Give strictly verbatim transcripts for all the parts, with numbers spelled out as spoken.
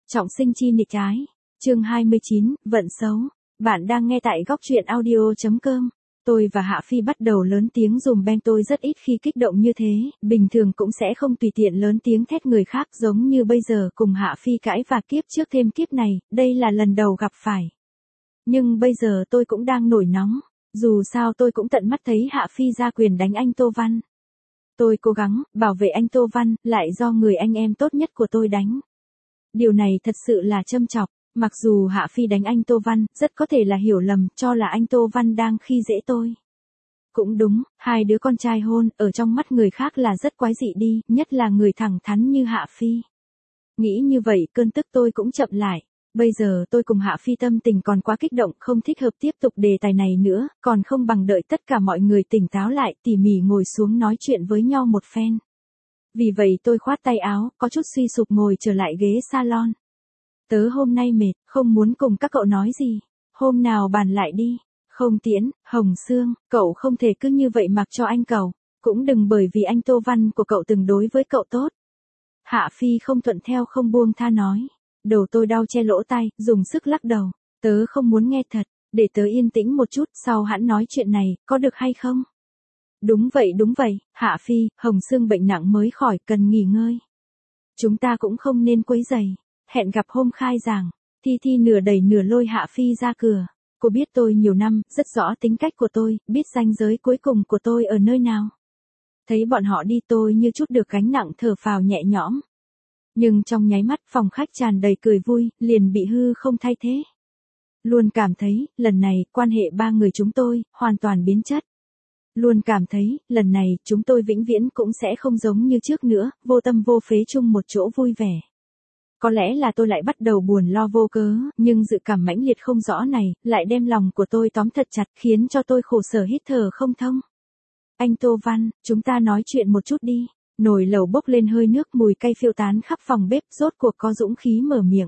Trọng sinh chi nghịch ái. Chương hai mươi chín, vận xấu. Bạn đang nghe tại góc truyện audio chấm com. Tôi và Hạ Phi bắt đầu lớn tiếng dùm beng, tôi rất ít khi kích động như thế, bình thường cũng sẽ không tùy tiện lớn tiếng thét người khác giống như bây giờ cùng Hạ Phi cãi và kiếp trước thêm kiếp này, đây là lần đầu gặp phải. Nhưng bây giờ tôi cũng đang nổi nóng, dù sao tôi cũng tận mắt thấy Hạ Phi ra quyền đánh anh Tô Văn. Tôi cố gắng bảo vệ anh Tô Văn, lại do người anh em tốt nhất của tôi đánh. Điều này thật sự là châm chọc, mặc dù Hạ Phi đánh anh Tô Văn, rất có thể là hiểu lầm, cho là anh Tô Văn đang khi dễ tôi. Cũng đúng, hai đứa con trai hôn, ở trong mắt người khác là rất quái dị đi, nhất là người thẳng thắn như Hạ Phi. Nghĩ như vậy, cơn tức tôi cũng chậm lại. Bây giờ tôi cùng Hạ Phi tâm tình còn quá kích động, không thích hợp tiếp tục đề tài này nữa, còn không bằng đợi tất cả mọi người tỉnh táo lại, tỉ mỉ ngồi xuống nói chuyện với nhau một phen. Vì vậy tôi khoát tay áo, có chút suy sụp ngồi trở lại ghế salon. Tớ hôm nay mệt, không muốn cùng các cậu nói gì. Hôm nào bàn lại đi. Không Tiễn, Hồng Sương, cậu không thể cứ như vậy mặc cho anh cậu. Cũng đừng bởi vì anh Tô Văn của cậu từng đối với cậu tốt. Hạ Phi không thuận theo không buông tha nói. Đầu tôi đau che lỗ tai, dùng sức lắc đầu. Tớ không muốn nghe thật, để tớ yên tĩnh một chút, sau hẵng nói chuyện này, có được hay không? Đúng vậy đúng vậy, Hạ Phi, Hồng Sương bệnh nặng mới khỏi, cần nghỉ ngơi. Chúng ta cũng không nên quấy rầy. Hẹn gặp hôm khai giảng. Thi Thi nửa đẩy nửa lôi Hạ Phi ra cửa. Cô biết tôi nhiều năm, rất rõ tính cách của tôi, biết ranh giới cuối cùng của tôi ở nơi nào. Thấy bọn họ đi tôi như chút được gánh nặng, thở phào nhẹ nhõm. Nhưng trong nháy mắt phòng khách tràn đầy cười vui, liền bị hư không thay thế. Luôn cảm thấy, lần này, quan hệ ba người chúng tôi, hoàn toàn biến chất. Luôn cảm thấy, lần này, chúng tôi vĩnh viễn cũng sẽ không giống như trước nữa, vô tâm vô phế chung một chỗ vui vẻ. Có lẽ là tôi lại bắt đầu buồn lo vô cớ, nhưng dự cảm mãnh liệt không rõ này, lại đem lòng của tôi tóm thật chặt, khiến cho tôi khổ sở hít thở không thông. Anh Tô Văn, chúng ta nói chuyện một chút đi. Nồi lẩu bốc lên hơi nước, mùi cay phiêu tán khắp phòng bếp, rốt cuộc có dũng khí mở miệng.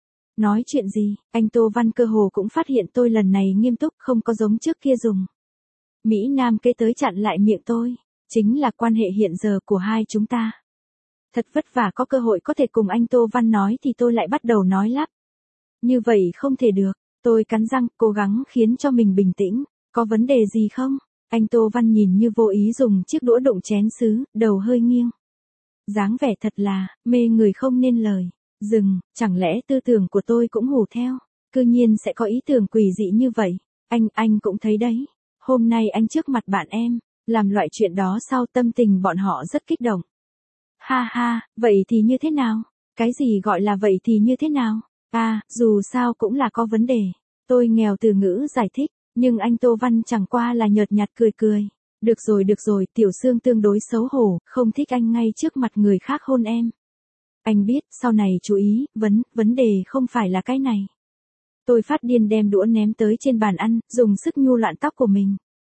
Nói chuyện gì? Anh Tô Văn cơ hồ cũng phát hiện tôi lần này nghiêm túc, không có giống trước kia dùng Mỹ Nam kế tới chặn lại miệng tôi. Chính là quan hệ hiện giờ của hai chúng ta. Thật vất vả có cơ hội có thể cùng anh Tô Văn nói thì tôi lại bắt đầu nói lắp. Như vậy không thể được. Tôi cắn răng, cố gắng khiến cho mình bình tĩnh. Có vấn đề gì không? Anh Tô Văn nhìn như vô ý dùng chiếc đũa đụng chén sứ, đầu hơi nghiêng. Dáng vẻ thật là, mê người không nên lời. Dừng, chẳng lẽ tư tưởng của tôi cũng hù theo? Cư nhiên sẽ có ý tưởng quỷ dị như vậy. Anh, anh cũng thấy đấy. Hôm nay anh trước mặt bạn em, làm loại chuyện đó sau tâm tình bọn họ rất kích động. Ha ha, vậy thì như thế nào? Cái gì gọi là vậy thì như thế nào? À, dù sao cũng là có vấn đề. Tôi nghèo từ ngữ giải thích, nhưng anh Tô Văn chẳng qua là nhợt nhạt cười cười. Được rồi được rồi, Tiểu Sương tương đối xấu hổ, không thích anh ngay trước mặt người khác hôn em. Anh biết, sau này chú ý, vấn, vấn đề không phải là cái này. Tôi phát điên đem đũa ném tới trên bàn ăn, dùng sức nhu loạn tóc của mình.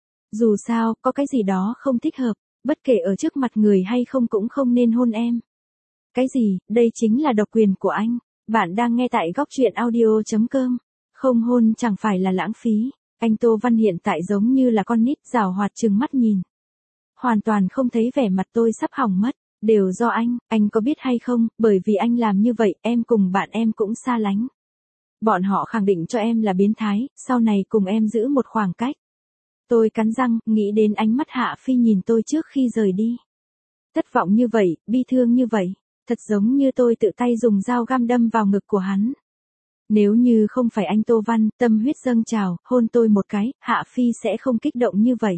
Dù sao, có cái gì đó không thích hợp, bất kể ở trước mặt người hay không cũng không nên hôn em. Cái gì, đây chính là độc quyền của anh. Bạn đang nghe tại góc truyện audio chấm com. Không hôn chẳng phải là lãng phí. Anh Tô Văn hiện tại giống như là con nít giảo hoạt trừng mắt nhìn. Hoàn toàn không thấy vẻ mặt tôi sắp hỏng mất. Đều do anh, anh có biết hay không, bởi vì anh làm như vậy, em cùng bạn em cũng xa lánh. Bọn họ khẳng định cho em là biến thái, sau này cùng em giữ một khoảng cách. Tôi cắn răng, nghĩ đến ánh mắt Hạ Phi nhìn tôi trước khi rời đi. Thất vọng như vậy, bi thương như vậy, thật giống như tôi tự tay dùng dao găm đâm vào ngực của hắn. Nếu như không phải anh Tô Văn, tâm huyết dâng trào, hôn tôi một cái, Hạ Phi sẽ không kích động như vậy.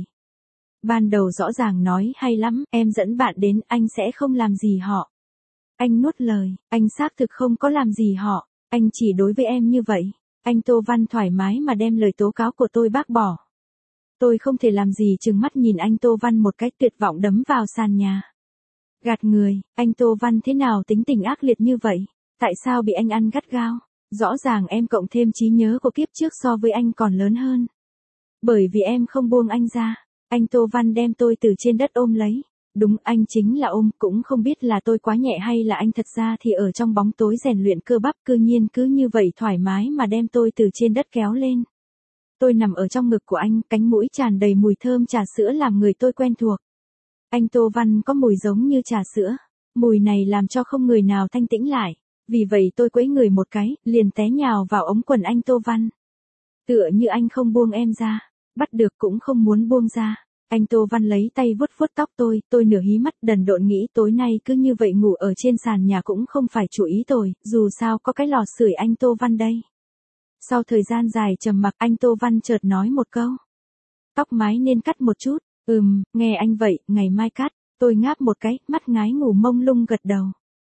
Ban đầu rõ ràng nói hay lắm, em dẫn bạn đến, anh sẽ không làm gì họ. Anh nuốt lời, anh xác thực không có làm gì họ, anh chỉ đối với em như vậy. Anh Tô Văn thoải mái mà đem lời tố cáo của tôi bác bỏ. Tôi không thể làm gì trừng mắt nhìn anh Tô Văn một cách tuyệt vọng đấm vào sàn nhà. Gạt người, anh Tô Văn thế nào tính tình ác liệt như vậy? Tại sao bị anh ăn gắt gao? Rõ ràng em cộng thêm trí nhớ của kiếp trước so với anh còn lớn hơn. Bởi vì em không buông anh ra, anh Tô Văn đem tôi từ trên đất ôm lấy. Đúng, anh chính là ôm, cũng không biết là tôi quá nhẹ hay là anh thật ra thì ở trong bóng tối rèn luyện cơ bắp, cư nhiên cứ như vậy thoải mái mà đem tôi từ trên đất kéo lên. Tôi nằm ở trong ngực của anh, cánh mũi tràn đầy mùi thơm trà sữa làm người tôi quen thuộc. Anh Tô Văn có mùi giống như trà sữa. Mùi này làm cho không người nào thanh tĩnh lại. Vì vậy tôi quấy người một cái, liền té nhào vào ống quần anh Tô Văn. Tựa như anh không buông em ra, bắt được cũng không muốn buông ra. Anh Tô Văn lấy tay vuốt vuốt tóc tôi, tôi nửa hí mắt đần độn nghĩ tối nay cứ như vậy ngủ ở trên sàn nhà cũng không phải chủ ý tôi, dù sao có cái lò sưởi anh Tô Văn đây. Sau thời gian dài trầm mặc anh Tô Văn chợt nói một câu. Tóc mái nên cắt một chút, ừm, nghe anh vậy, ngày mai cắt, tôi ngáp một cái, mắt ngái ngủ mông lung gật đầu.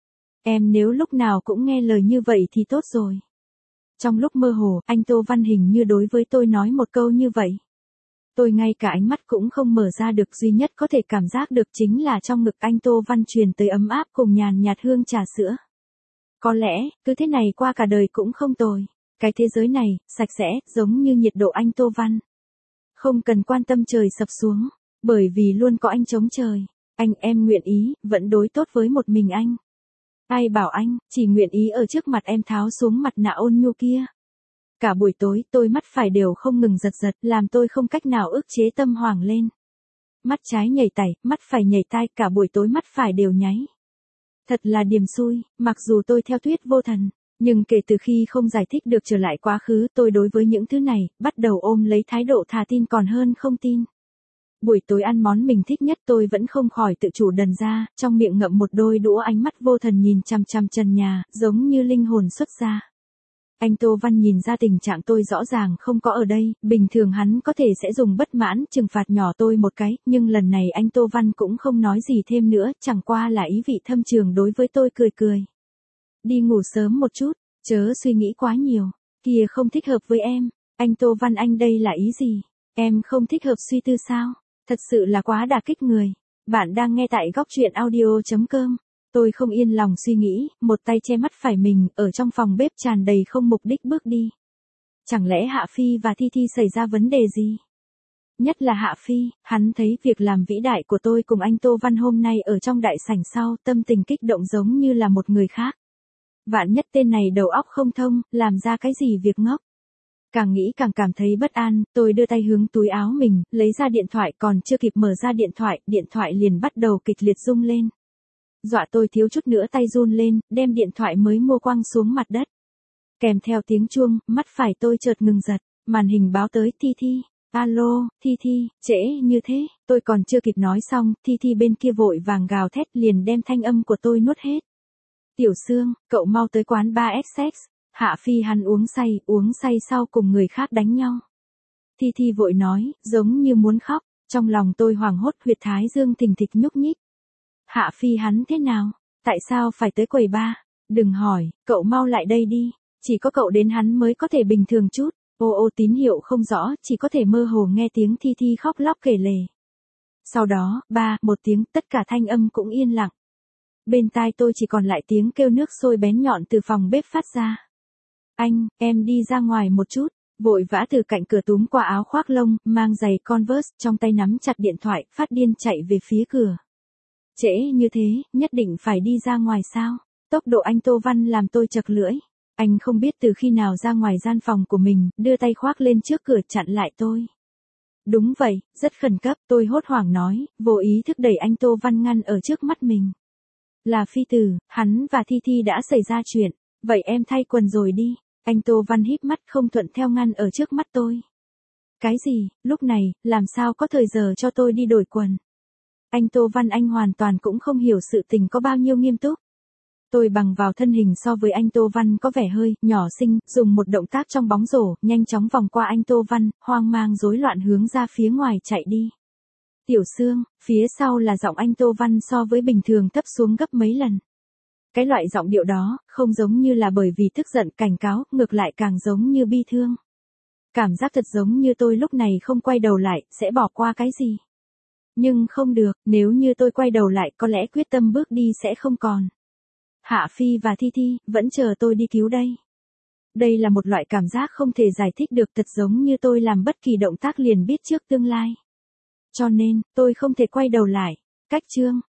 Em nếu lúc nào cũng nghe lời như vậy thì tốt rồi. Trong lúc mơ hồ, anh Tô Văn hình như đối với tôi nói một câu như vậy. Tôi ngay cả ánh mắt cũng không mở ra được, duy nhất có thể cảm giác được chính là trong ngực anh Tô Văn truyền tới ấm áp cùng nhàn nhạt hương trà sữa. Có lẽ, cứ thế này qua cả đời cũng không tồi. Cái thế giới này, sạch sẽ, giống như nhiệt độ anh Tô Văn. Không cần quan tâm trời sập xuống, bởi vì luôn có anh chống trời. Anh em nguyện ý, vẫn đối tốt với một mình anh. Ai bảo anh, chỉ nguyện ý ở trước mặt em tháo xuống mặt nạ ôn nhu kia. Cả buổi tối tôi mắt phải đều không ngừng giật giật, làm tôi không cách nào ức chế tâm hoảng lên. Mắt trái nhảy tẩy, mắt phải nhảy tai, cả buổi tối mắt phải đều nháy. Thật là điềm xui, mặc dù tôi theo thuyết vô thần, nhưng kể từ khi không giải thích được trở lại quá khứ, tôi đối với những thứ này, bắt đầu ôm lấy thái độ thà tin còn hơn không tin. Buổi tối ăn món mình thích nhất tôi vẫn không khỏi tự chủ đần ra, trong miệng ngậm một đôi đũa, ánh mắt vô thần nhìn chằm chằm trần nhà, giống như linh hồn xuất ra. Anh Tô Văn nhìn ra tình trạng tôi rõ ràng không có ở đây, bình thường hắn có thể sẽ dùng bất mãn trừng phạt nhỏ tôi một cái, nhưng lần này anh Tô Văn cũng không nói gì thêm nữa, chẳng qua là ý vị thâm trường đối với tôi cười cười. Đi ngủ sớm một chút, chớ suy nghĩ quá nhiều, kìa không thích hợp với em. Anh Tô Văn anh đây là ý gì? Em không thích hợp suy tư sao? Thật sự là quá đả kích người. Bạn đang nghe tại góc truyện audio chấm com. Tôi không yên lòng suy nghĩ, một tay che mắt phải mình, ở trong phòng bếp tràn đầy không mục đích bước đi. Chẳng lẽ Hạ Phi và Thi Thi xảy ra vấn đề gì? Nhất là Hạ Phi, hắn thấy việc làm vĩ đại của tôi cùng anh Tô Văn hôm nay ở trong đại sảnh sau, tâm tình kích động giống như là một người khác. Vạn nhất tên này đầu óc không thông, làm ra cái gì việc ngốc. Càng nghĩ càng cảm thấy bất an, tôi đưa tay hướng túi áo mình, lấy ra điện thoại, còn chưa kịp mở ra điện thoại, điện thoại liền bắt đầu kịch liệt rung lên. Dọa tôi thiếu chút nữa tay run lên, đem điện thoại mới mua quăng xuống mặt đất. Kèm theo tiếng chuông, mắt phải tôi chợt ngừng giật, màn hình báo tới Thi Thi. Alo, Thi Thi, trễ như thế, tôi còn chưa kịp nói xong, Thi Thi bên kia vội vàng gào thét liền đem thanh âm của tôi nuốt hết. Tiểu Sương, cậu mau tới quán ba ích ích, Hạ Phi hắn uống say, uống say sau cùng người khác đánh nhau. Thi Thi vội nói, giống như muốn khóc, trong lòng tôi hoảng hốt, huyệt thái dương thình thịch nhúc nhích. Hạ Phi hắn thế nào? Tại sao phải tới quầy ba? Đừng hỏi, cậu mau lại đây đi, chỉ có cậu đến hắn mới có thể bình thường chút. Ô ô tín hiệu không rõ, chỉ có thể mơ hồ nghe tiếng Thi Thi khóc lóc kể lể. Sau đó, ba, một tiếng, tất cả thanh âm cũng yên lặng. Bên tai tôi chỉ còn lại tiếng kêu nước sôi bén nhọn từ phòng bếp phát ra. Anh, em đi ra ngoài một chút, vội vã từ cạnh cửa túm qua áo khoác lông, mang giày Converse, trong tay nắm chặt điện thoại, phát điên chạy về phía cửa. Trễ như thế, nhất định phải đi ra ngoài sao? Tốc độ anh Tô Văn làm tôi chật lưỡi. Anh không biết từ khi nào ra ngoài gian phòng của mình, đưa tay khoác lên trước cửa chặn lại tôi. Đúng vậy, rất khẩn cấp, tôi hốt hoảng nói, vô ý thức đẩy anh Tô Văn ngăn ở trước mắt mình. Là Phi Tử, hắn và Thi Thi đã xảy ra chuyện, vậy em thay quần rồi đi. Anh Tô Văn híp mắt không thuận theo ngăn ở trước mắt tôi. Cái gì, lúc này, làm sao có thời giờ cho tôi đi đổi quần? Anh Tô Văn anh hoàn toàn cũng không hiểu sự tình có bao nhiêu nghiêm túc. Tôi bằng vào thân hình so với anh Tô Văn có vẻ hơi nhỏ xinh, dùng một động tác trong bóng rổ, nhanh chóng vòng qua anh Tô Văn, hoang mang rối loạn hướng ra phía ngoài chạy đi. Tiểu Sương, phía sau là giọng anh Tô Văn so với bình thường thấp xuống gấp mấy lần. Cái loại giọng điệu đó, không giống như là bởi vì tức giận cảnh cáo, ngược lại càng giống như bi thương. Cảm giác thật giống như tôi lúc này không quay đầu lại, sẽ bỏ qua cái gì. Nhưng không được, nếu như tôi quay đầu lại có lẽ quyết tâm bước đi sẽ không còn. Hạ Phi và Thi Thi, vẫn chờ tôi đi cứu đây. Đây là một loại cảm giác không thể giải thích được, thật giống như tôi làm bất kỳ động tác liền biết trước tương lai. Cho nên, tôi không thể quay đầu lại. Cách chương.